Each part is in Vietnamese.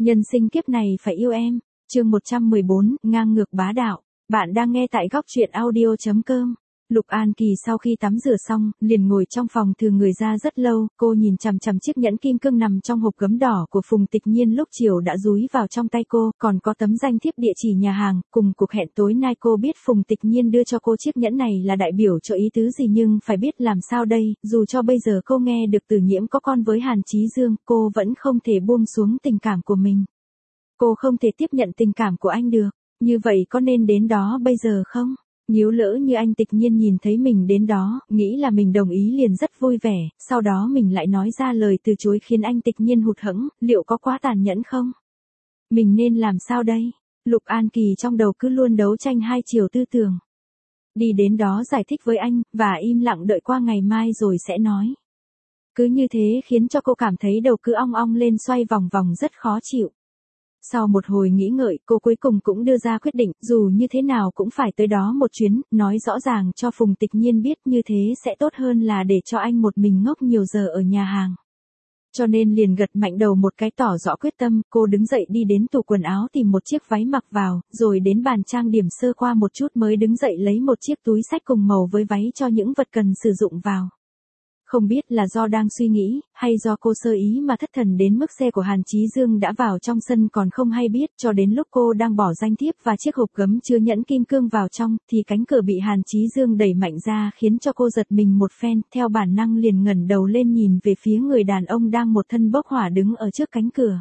Nhân sinh kiếp này phải yêu em. Chương 114, ngang ngược bá đạo. Bạn đang nghe tại góc truyện audio.com. Lục An Kỳ sau khi tắm rửa xong, liền ngồi trong phòng thừa người ra rất lâu, cô nhìn chằm chằm chiếc nhẫn kim cương nằm trong hộp gấm đỏ của Phùng Tịch Nhiên lúc chiều đã dúi vào trong tay cô, còn có tấm danh thiếp địa chỉ nhà hàng, cùng cuộc hẹn tối nay. Cô biết Phùng Tịch Nhiên đưa cho cô chiếc nhẫn này là đại biểu cho ý tứ gì, nhưng phải biết làm sao đây, dù cho bây giờ cô nghe được Từ Nhiễm có con với Hàn Chí Dương, cô vẫn không thể buông xuống tình cảm của mình. Cô không thể tiếp nhận tình cảm của anh được, như vậy có nên đến đó bây giờ không? Nếu lỡ như anh Tịch Nhiên nhìn thấy mình đến đó, nghĩ là mình đồng ý liền rất vui vẻ, sau đó mình lại nói ra lời từ chối khiến anh Tịch Nhiên hụt hẫng, liệu có quá tàn nhẫn không? Mình nên làm sao đây? Lục An Kỳ trong đầu cứ luôn đấu tranh hai chiều tư tưởng. Đi đến đó giải thích với anh, và im lặng đợi qua ngày mai rồi sẽ nói. Cứ như thế khiến cho cô cảm thấy đầu cứ ong ong lên xoay vòng vòng rất khó chịu. Sau một hồi nghĩ ngợi, cô cuối cùng cũng đưa ra quyết định, dù như thế nào cũng phải tới đó một chuyến, nói rõ ràng cho Phùng Tịch Nhiên biết, như thế sẽ tốt hơn là để cho anh một mình ngốc nhiều giờ ở nhà hàng. Cho nên liền gật mạnh đầu một cái tỏ rõ quyết tâm, cô đứng dậy đi đến tủ quần áo tìm một chiếc váy mặc vào, rồi đến bàn trang điểm sơ qua một chút mới đứng dậy lấy một chiếc túi xách cùng màu với váy cho những vật cần sử dụng vào. Không biết là do đang suy nghĩ, hay do cô sơ ý mà thất thần đến mức xe của Hàn Chí Dương đã vào trong sân còn không hay biết, cho đến lúc cô đang bỏ danh thiếp và chiếc hộp gấm chứa nhẫn kim cương vào trong, thì cánh cửa bị Hàn Chí Dương đẩy mạnh ra khiến cho cô giật mình một phen, theo bản năng liền ngẩng đầu lên nhìn về phía người đàn ông đang một thân bốc hỏa đứng ở trước cánh cửa.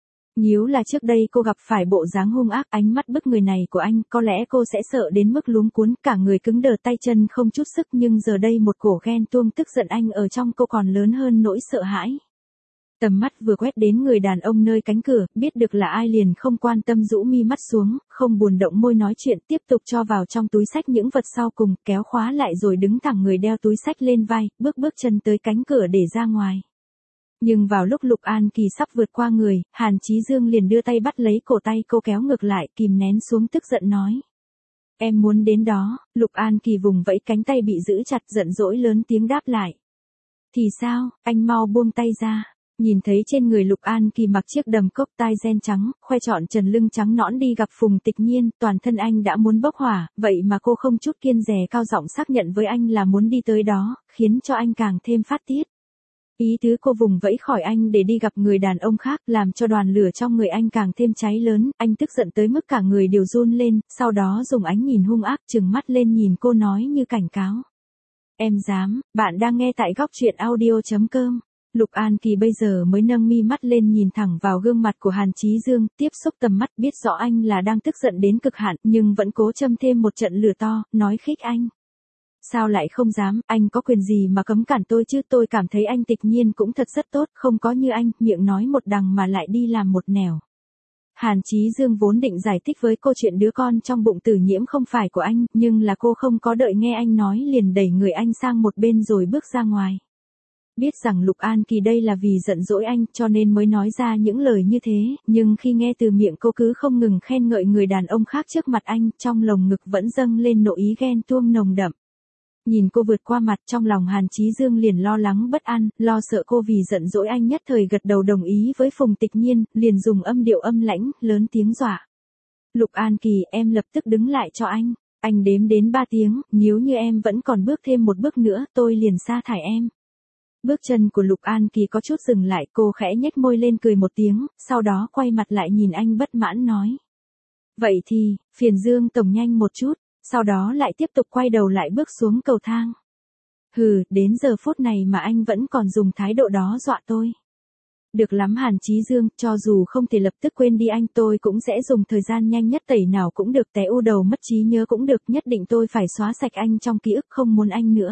Nếu là trước đây cô gặp phải bộ dáng hung ác, ánh mắt bức người này của anh, có lẽ cô sẽ sợ đến mức luống cuống, cả người cứng đờ, tay chân không chút sức, nhưng giờ đây một cổ ghen tuông tức giận anh ở trong cô còn lớn hơn nỗi sợ hãi. Tầm mắt vừa quét đến người đàn ông nơi cánh cửa, biết được là ai liền không quan tâm rũ mi mắt xuống, không buồn động môi nói chuyện, tiếp tục cho vào trong túi xách những vật sau cùng, kéo khóa lại rồi đứng thẳng người đeo túi xách lên vai, bước chân tới cánh cửa để ra ngoài. Nhưng vào lúc Lục An Kỳ sắp vượt qua người, Hàn Chí Dương liền đưa tay bắt lấy cổ tay cô kéo ngược lại, kìm nén xuống tức giận nói. Em muốn đến đó. Lục An Kỳ vùng vẫy cánh tay bị giữ chặt, giận dỗi lớn tiếng đáp lại. Thì sao, anh mau buông tay ra. Nhìn thấy trên người Lục An Kỳ mặc chiếc đầm cốc tai ren trắng, khoe trọn trần lưng trắng nõn đi gặp Phùng Tịch Nhiên, toàn thân anh đã muốn bốc hỏa, vậy mà cô không chút kiêng dè cao giọng xác nhận với anh là muốn đi tới đó, khiến cho anh càng thêm phát tiết. Ý tứ cô vùng vẫy khỏi anh để đi gặp người đàn ông khác, làm cho đoàn lửa trong người anh càng thêm cháy lớn, anh tức giận tới mức cả người đều run lên, sau đó dùng ánh nhìn hung ác trừng mắt lên nhìn cô nói như cảnh cáo. Em dám. Bạn đang nghe tại góc truyện audio.com. Lục An Kỳ bây giờ mới nâng mi mắt lên nhìn thẳng vào gương mặt của Hàn Chí Dương, tiếp xúc tầm mắt, biết rõ anh là đang tức giận đến cực hạn, nhưng vẫn cố châm thêm một trận lửa to, nói khích anh. Sao lại không dám, anh có quyền gì mà cấm cản tôi chứ, tôi cảm thấy anh Tịch Nhiên cũng thật rất tốt, không có như anh, miệng nói một đằng mà lại đi làm một nẻo. Hàn Chí Dương vốn định giải thích với cô chuyện đứa con trong bụng Từ Nhiễm không phải của anh, nhưng là cô không có đợi nghe anh nói liền đẩy người anh sang một bên rồi bước ra ngoài. Biết rằng Lục An Kỳ đây là vì giận dỗi anh cho nên mới nói ra những lời như thế, nhưng khi nghe từ miệng cô cứ không ngừng khen ngợi người đàn ông khác trước mặt anh, trong lồng ngực vẫn dâng lên nộ ý ghen tuông nồng đậm. Nhìn cô vượt qua mặt, trong lòng Hàn Chí Dương liền lo lắng bất an, lo sợ cô vì giận dỗi anh nhất thời gật đầu đồng ý với Phùng Tịch Nhiên, liền dùng âm điệu âm lãnh, lớn tiếng dọa. Lục An Kỳ, em lập tức đứng lại cho anh. Anh đếm đến 3 tiếng, nếu như em vẫn còn bước thêm một bước nữa, tôi liền sa thải em. Bước chân của Lục An Kỳ có chút dừng lại, cô khẽ nhếch môi lên cười một tiếng, sau đó quay mặt lại nhìn anh bất mãn nói. Vậy thì, phiền Dương tổng nhanh một chút. Sau đó lại tiếp tục quay đầu lại bước xuống cầu thang. Hừ, đến giờ phút này mà anh vẫn còn dùng thái độ đó dọa tôi. Được lắm Hàn Chí Dương, cho dù không thể lập tức quên đi anh, tôi cũng sẽ dùng thời gian nhanh nhất tẩy nào cũng được, té u đầu mất trí nhớ cũng được, nhất định tôi phải xóa sạch anh trong ký ức, không muốn anh nữa.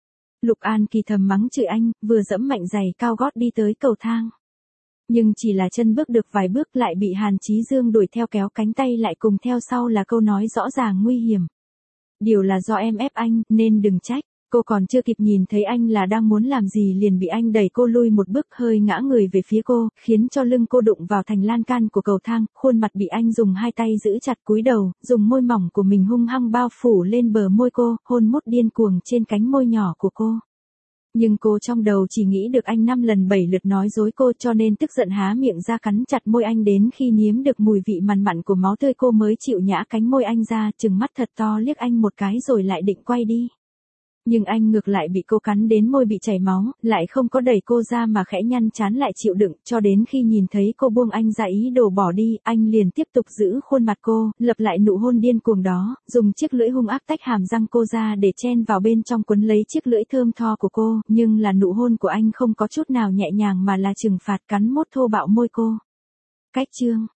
Lục An Kỳ thầm mắng chửi anh, vừa dẫm mạnh giày cao gót đi tới cầu thang. Nhưng chỉ là chân bước được vài bước lại bị Hàn Chí Dương đuổi theo kéo cánh tay lại, cùng theo sau là câu nói rõ ràng nguy hiểm. Điều là do em ép anh, nên đừng trách. Cô còn chưa kịp nhìn thấy anh là đang muốn làm gì liền bị anh đẩy cô lui một bước, hơi ngã người về phía cô, khiến cho lưng cô đụng vào thành lan can của cầu thang, khuôn mặt bị anh dùng hai tay giữ chặt, cúi đầu, dùng môi mỏng của mình hung hăng bao phủ lên bờ môi cô, hôn mút điên cuồng trên cánh môi nhỏ của cô. Nhưng cô trong đầu chỉ nghĩ được anh 5 lần 7 lượt nói dối cô, cho nên tức giận há miệng ra cắn chặt môi anh, đến khi nếm được mùi vị mặn mặn của máu tươi cô mới chịu nhả cánh môi anh ra, trừng mắt thật to liếc anh một cái rồi lại định quay đi. Nhưng anh ngược lại bị cô cắn đến môi bị chảy máu, lại không có đẩy cô ra mà khẽ nhăn trán lại chịu đựng, cho đến khi nhìn thấy cô buông anh ra ý đồ bỏ đi, anh liền tiếp tục giữ khuôn mặt cô, lập lại nụ hôn điên cuồng đó, dùng chiếc lưỡi hung ác tách hàm răng cô ra để chen vào bên trong quấn lấy chiếc lưỡi thơm tho của cô, nhưng là nụ hôn của anh không có chút nào nhẹ nhàng mà là trừng phạt, cắn mốt thô bạo môi cô. Cách chương